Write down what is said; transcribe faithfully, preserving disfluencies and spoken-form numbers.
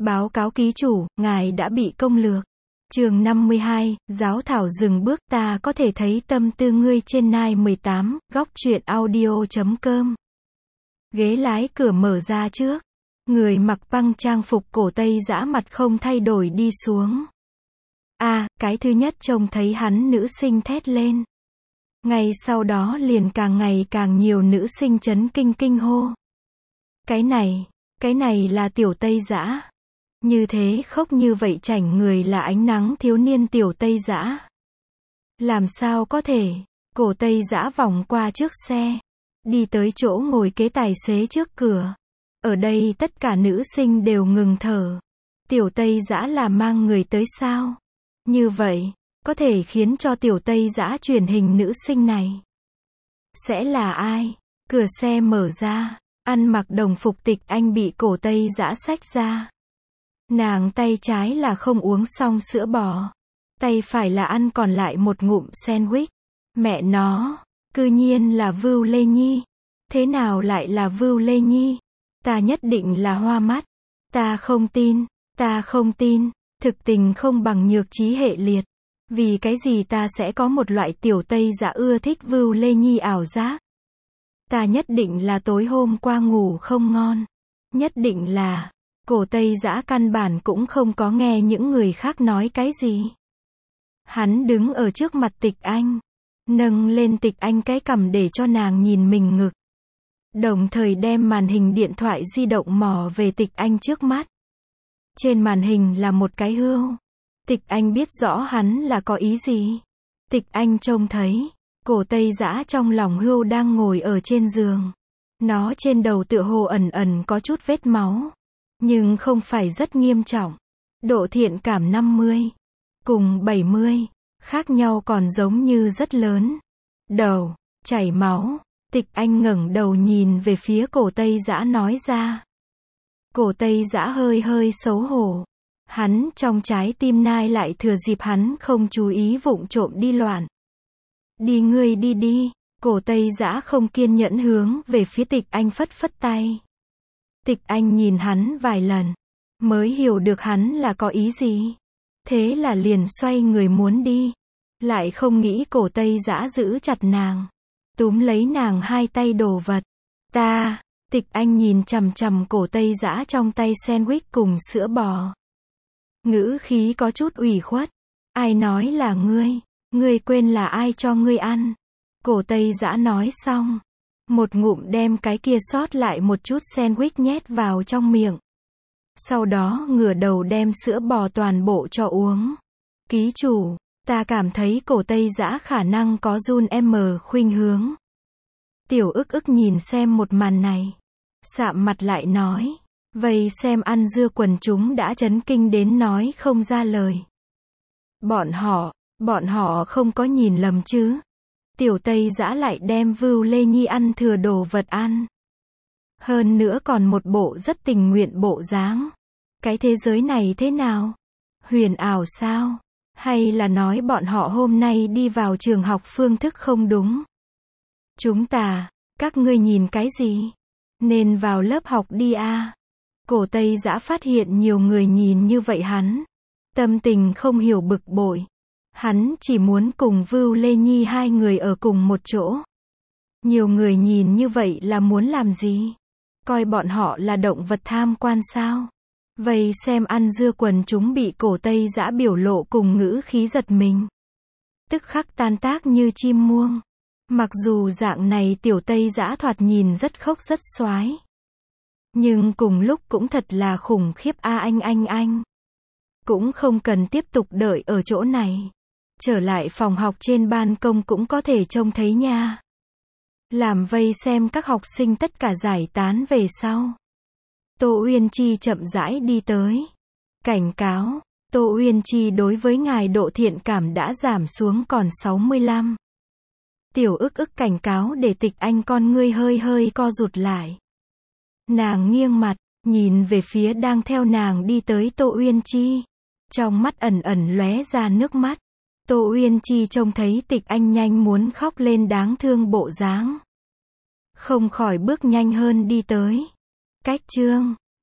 Báo cáo ký chủ, ngài đã bị công lược. Chương năm mươi hai, Giáo thảo dừng bước, ta có thể thấy tâm tư ngươi trên nai mười tám, góc truyện audio chấm com. Ghế lái cửa mở ra trước. Người mặc băng trang phục cổ Tây dã mặt không thay đổi đi xuống. A, à, cái thứ nhất trông thấy hắn nữ sinh thét lên. Ngay sau đó liền càng ngày càng nhiều nữ sinh chấn kinh kinh hô. Cái này, cái này là tiểu Tây dã. Như thế khóc như vậy chảnh người là ánh nắng thiếu niên tiểu Tây dã. Làm sao có thể, cổ Tây dã vòng qua trước xe. Đi tới chỗ ngồi kế tài xế trước cửa. Ở đây tất cả nữ sinh đều ngừng thở. Tiểu Tây dã là mang người tới sao? Như vậy, có thể khiến cho tiểu Tây dã truyền hình nữ sinh này. Sẽ là ai? Cửa xe mở ra, ăn mặc đồng phục Tịch Anh bị cổ Tây dã xách ra. Nàng tay trái là không uống xong sữa bò. Tay phải là ăn còn lại một ngụm sandwich. Mẹ nó, cư nhiên là Vưu Lê Nhi. Thế nào lại là Vưu Lê Nhi? Ta nhất định là hoa mắt. Ta không tin, ta không tin. Thực tình không bằng nhược trí hệ liệt. Vì cái gì ta sẽ có một loại tiểu Tây dã ưa thích Vưu Lê Nhi ảo giác? Ta nhất định là tối hôm qua ngủ không ngon. Nhất định là, cổ Tây dã căn bản cũng không có nghe những người khác nói cái gì. Hắn đứng ở trước mặt Tịch Anh. Nâng lên Tịch Anh cái cằm để cho nàng nhìn mình ngực. Đồng thời đem màn hình điện thoại di động mò về Tịch Anh trước mắt. Trên màn hình là một cái hươu. Tịch Anh biết rõ hắn là có ý gì. Tịch Anh trông thấy, cổ Tây dã trong lòng hươu đang ngồi ở trên giường. Nó trên đầu tựa hồ ẩn ẩn có chút vết máu. Nhưng không phải rất nghiêm trọng. Độ thiện cảm năm mươi. Cùng bảy mươi. Khác nhau còn giống như rất lớn. Đầu, chảy máu. Tịch Anh ngẩng đầu nhìn về phía cổ Tây dã nói ra. Cổ Tây dã hơi hơi xấu hổ. Hắn trong trái tim nai lại thừa dịp hắn không chú ý vụng trộm đi loạn. Đi ngươi đi đi. Cổ Tây dã không kiên nhẫn hướng về phía Tịch Anh phất phất tay. Tịch Anh nhìn hắn vài lần. Mới hiểu được hắn là có ý gì. Thế là liền xoay người muốn đi. Lại không nghĩ cổ Tây dã giữ chặt nàng. Túm lấy nàng hai tay đồ vật. Ta, Tịch Anh nhìn chằm chằm cổ Tây dã trong tay sandwich cùng sữa bò. Ngữ khí có chút ủy khuất. Ai nói là ngươi? Ngươi quên là ai cho ngươi ăn? Cổ Tây dã nói xong. Một ngụm đem cái kia sót lại một chút sandwich nhét vào trong miệng. Sau đó ngửa đầu đem sữa bò toàn bộ cho uống. Ký chủ, ta cảm thấy cổ Tây dã khả năng có run em khuynh hướng. Tiểu ức ức nhìn xem một màn này. Sạm mặt lại nói. Vậy xem ăn dưa quần chúng đã chấn kinh đến nói không ra lời. Bọn họ, bọn họ không có nhìn lầm chứ. Tiểu Tây dã lại đem Vưu Lê Nhi ăn thừa đồ vật ăn. Hơn nữa còn một bộ rất tình nguyện bộ dáng. Cái thế giới này thế nào? Huyền ảo sao? Hay là nói bọn họ hôm nay đi vào trường học phương thức không đúng? Chúng ta, các ngươi nhìn cái gì? Nên vào lớp học đi a. Cổ Tây dã phát hiện nhiều người nhìn như vậy hắn. Tâm tình không hiểu bực bội. Hắn chỉ muốn cùng Vưu Lê Nhi hai người ở cùng một chỗ. Nhiều người nhìn như vậy là muốn làm gì? Coi bọn họ là động vật tham quan sao? Vậy xem ăn dưa quần chúng bị cổ Tây dã biểu lộ cùng ngữ khí giật mình. Tức khắc tan tác như chim muông. Mặc dù dạng này tiểu Tây dã thoạt nhìn rất khốc rất xoái. Nhưng cùng lúc cũng thật là khủng khiếp a anh anh anh. Cũng không cần tiếp tục đợi ở chỗ này. Trở lại phòng học trên ban công cũng có thể trông thấy nha. Làm vây xem các học sinh tất cả giải tán về sau. Tô Uyên Chi chậm rãi đi tới. Cảnh cáo, Tô Uyên Chi đối với ngài độ thiện cảm đã giảm xuống còn sáu mươi lăm. Tiểu ức ức cảnh cáo để Tịch Anh con ngươi hơi hơi co rụt lại. Nàng nghiêng mặt, nhìn về phía đang theo nàng đi tới Tô Uyên Chi. Trong mắt ẩn ẩn lóe ra nước mắt. Tô Uyên Chi trông thấy Tịch Anh nhanh muốn khóc lên đáng thương bộ dáng. Không khỏi bước nhanh hơn đi tới. Cách chương